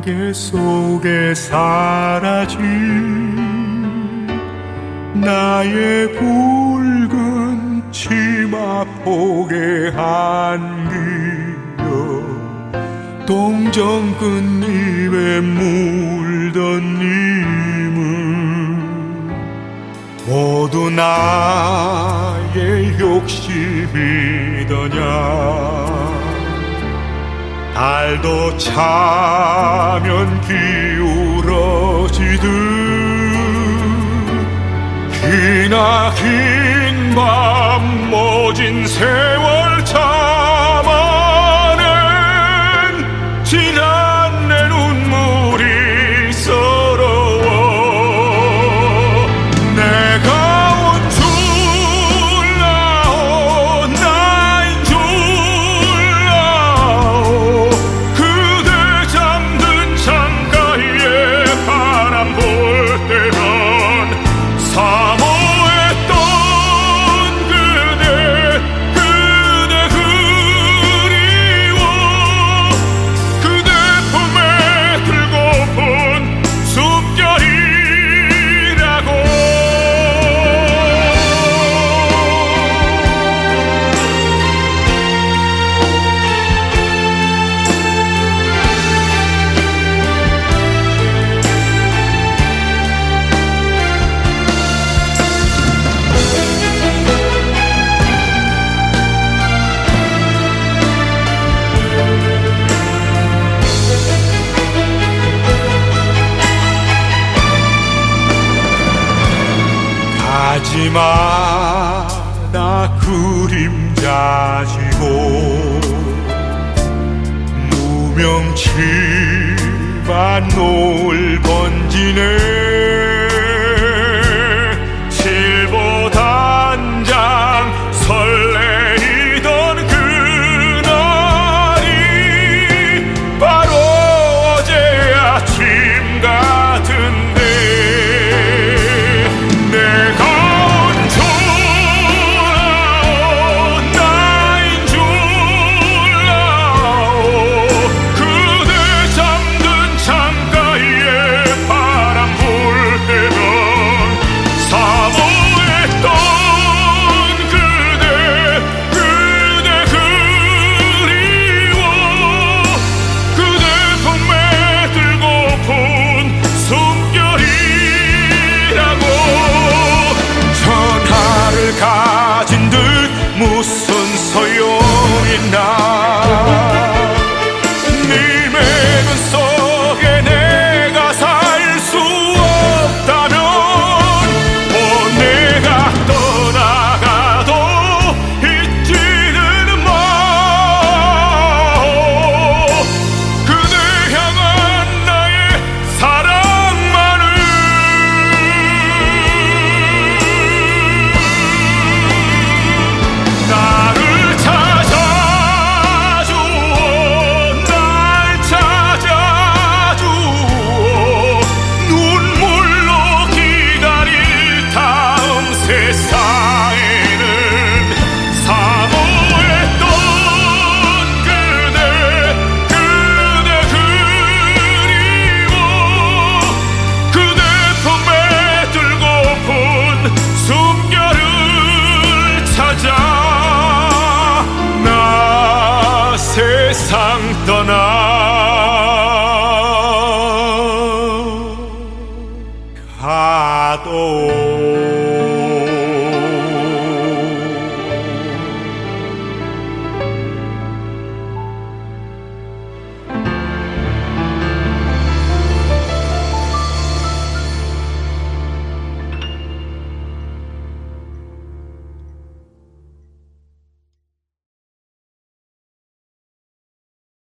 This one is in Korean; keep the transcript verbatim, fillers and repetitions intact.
안개 속에 사라진 나의 붉은 치마폭의 한기여 동정 끝잎에 물던 님은 모두 나의 욕심이더냐. 달도 차면 기울어지듯 기나긴 밤 모진 세월 참아낸 지난 내 눈물이 서러워. 내가 온 줄 아오 나인 줄 아오 그대 잠든 창가에 바람 볼 때면 사모했던 그대 그대 그리워. 그대 품에 들고픈 숨결이라고. 가지마다 그림자지고 무명치만 노을 번지네.